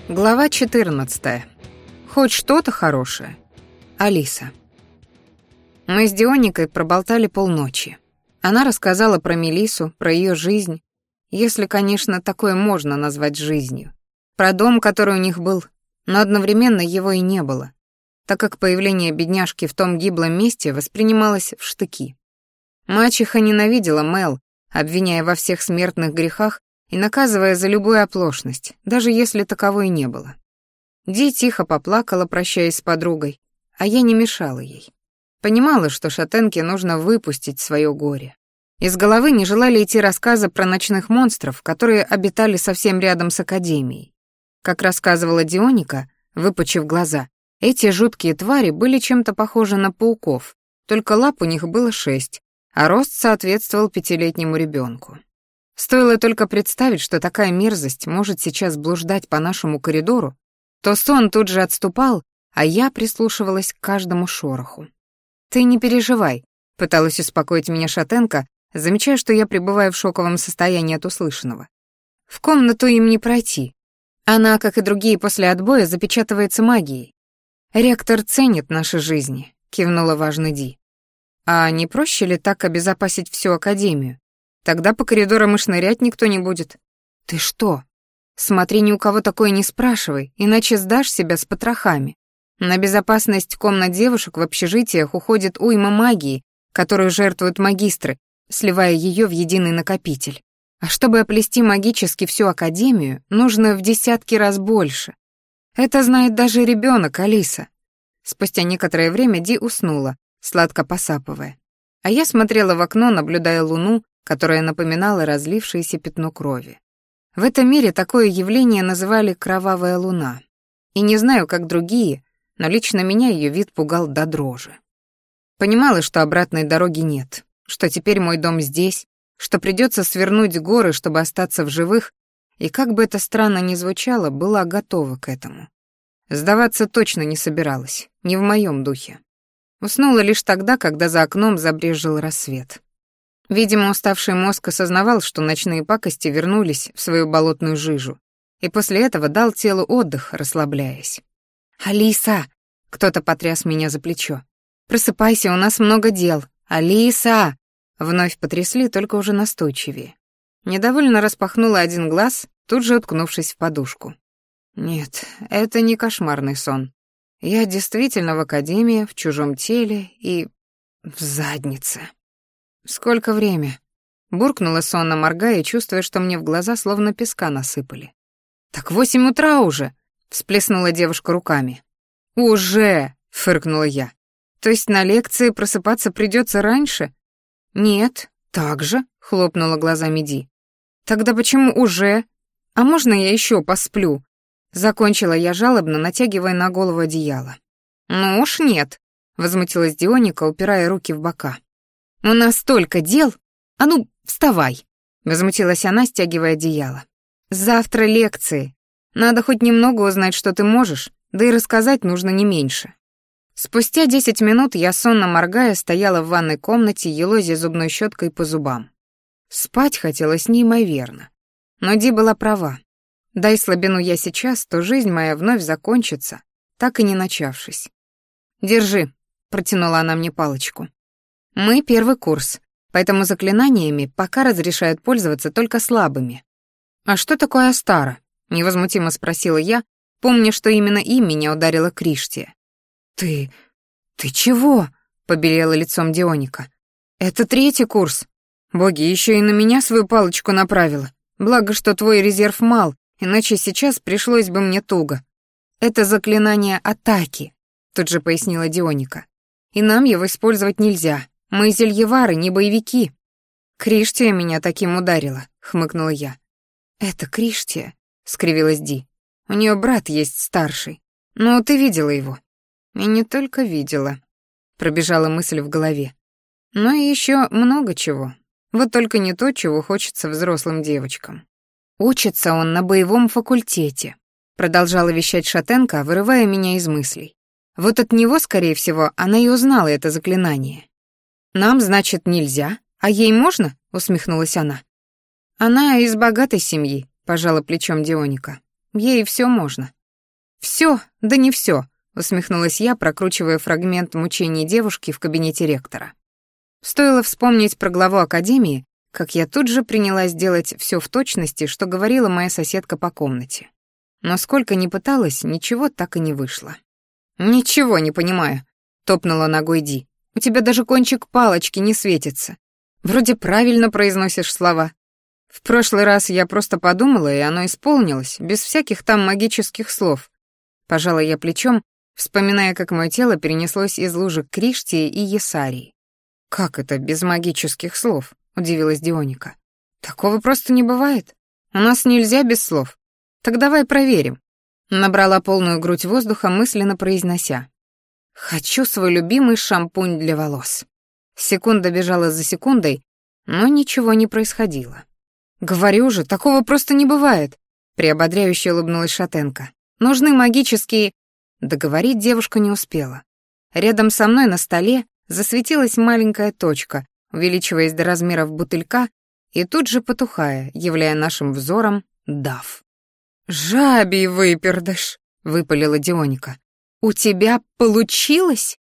Глава 14. Хоть что-то хорошее. Алиса. Мы с Дионикой проболтали полночи. Она рассказала про Мелиссу, про ее жизнь, если, конечно, такое можно назвать жизнью. Про дом, который у них был, но одновременно его и не было, так как появление бедняжки в том гиблом месте воспринималось в штыки. Мачеха ненавидела Мел, обвиняя во всех смертных грехах и наказывая за любую оплошность, даже если таковой не было. Ди тихо поплакала, прощаясь с подругой, а я не мешала ей. Понимала, что шатенке нужно выпустить свое горе. Из головы не желали идти рассказы про ночных монстров, которые обитали совсем рядом с академией. Как рассказывала Дионика, выпучив глаза, эти жуткие твари были чем-то похожи на пауков, только лап у них было 6, а рост соответствовал 5-летнему ребенку. Стоило только представить, что такая мерзость может сейчас блуждать по нашему коридору, то сон тут же отступал, а я прислушивалась к каждому шороху. «Ты не переживай», — пыталась успокоить меня шатенка, замечая, что я пребываю в шоковом состоянии от услышанного. «В комнату им не пройти. Она, как и другие после отбоя, запечатывается магией. Ректор ценит наши жизни», — кивнула важно Ди. «А не проще ли так обезопасить всю академию? Тогда по коридорам и шнырять никто не будет». «Ты что? Смотри, ни у кого такое не спрашивай, иначе сдашь себя с потрохами. На безопасность комнат девушек в общежитиях уходит уйма магии, которую жертвуют магистры, сливая ее в единый накопитель. А чтобы оплести магически всю академию, нужно в десятки раз больше. Это знает даже ребенок, Алиса». Спустя некоторое время Ди уснула, сладко посапывая. А я смотрела в окно, наблюдая луну, которая напоминала разлившееся пятно крови. В этом мире такое явление называли «кровавая луна». И не знаю, как другие, но лично меня ее вид пугал до дрожи. Понимала, что обратной дороги нет, что теперь мой дом здесь, что придется свернуть горы, чтобы остаться в живых, и как бы это странно ни звучало, была готова к этому. Сдаваться точно не собиралась, не в моем духе. Уснула лишь тогда, когда за окном забрезжил рассвет. Видимо, уставший мозг осознавал, что ночные пакости вернулись в свою болотную жижу, и после этого дал телу отдых, расслабляясь. «Алиса!» — кто-то потряс меня за плечо. «Просыпайся, у нас много дел! Алиса!» Вновь потрясли, только уже настойчивее. Недовольно распахнула один глаз, тут же уткнувшись в подушку. Нет, это не кошмарный сон. Я действительно в академии, в чужом теле и в заднице. «Сколько время?» Буркнула сонно, моргая, чувствуя, что мне в глаза словно песка насыпали. «Так 8 утра уже!» — всплеснула девушка руками. «Уже!» — фыркнула я. «То есть на лекции просыпаться придется раньше?» «Нет, так же», — хлопнула глазами Ди. «Тогда почему уже? А можно я еще посплю?» Закончила я жалобно, натягивая на голову одеяло. «Ну уж нет», — возмутилась Дионика, упирая руки в бока. «У нас столько дел! А ну, вставай!» — возмутилась она, стягивая одеяло. «Завтра лекции. Надо хоть немного узнать, что ты можешь, да и рассказать нужно не меньше». Спустя 10 минут я, сонно моргая, стояла в ванной комнате, елозя зубной щеткой по зубам. Спать хотелось неимоверно. Но Ди была права. Дай слабину я сейчас, то жизнь моя вновь закончится, так и не начавшись. «Держи», — протянула она мне палочку. «Мы первый курс, поэтому заклинаниями пока разрешают пользоваться только слабыми». «А что такое Астара?» — невозмутимо спросила я, помня, что именно им меня ударила Криштия. «Ты чего?» — побелела лицом Дионика. «Это 3-й курс. Боги, еще и на меня свою палочку направила. Благо, что твой резерв мал, иначе сейчас пришлось бы мне туго. Это заклинание атаки», — тут же пояснила Дионика. «И нам его использовать нельзя. Мы зельевары, не боевики». «Криштия меня таким ударила», — хмыкнула я. «Это Криштия», — скривилась Ди. «У нее брат есть старший. Ну, ты видела его». «И не только видела», — пробежала мысль в голове. «Но и еще много чего. Вот только не то, чего хочется взрослым девочкам». «Учится он на боевом факультете», — продолжала вещать шатенка, вырывая меня из мыслей. «Вот от него, скорее всего, она и узнала это заклинание». «Нам, значит, нельзя, а ей можно?» — усмехнулась она. «Она из богатой семьи», — пожала плечом Дионика. Ей все можно. Все, да не все, усмехнулась я, прокручивая фрагмент мучений девушки в кабинете ректора. Стоило вспомнить про главу академии, как я тут же принялась делать все в точности, что говорила моя соседка по комнате. Но сколько ни пыталась, ничего так и не вышло. «Ничего не понимаю», — топнула ногой Ди. «У тебя даже кончик палочки не светится. Вроде правильно произносишь слова. В прошлый раз я просто подумала, и оно исполнилось, без всяких там магических слов». Пожала я плечом, вспоминая, как мое тело перенеслось из лужи к Криштии и Есарии. «Как это без магических слов?» — удивилась Дионика. «Такого просто не бывает. У нас нельзя без слов. Так давай проверим». Набрала полную грудь воздуха, мысленно произнося: «Хочу свой любимый шампунь для волос». Секунда бежала за секундой, но ничего не происходило. «Говорю же, такого просто не бывает», — приободряюще улыбнулась Шатенко. «Нужны магические...» Договорить девушка не успела. Рядом со мной на столе засветилась маленькая точка, увеличиваясь до размеров бутылька и тут же потухая, являя нашим взором Дав. «Жабий выпердыш», — выпалила Дионика. «У тебя получилось?»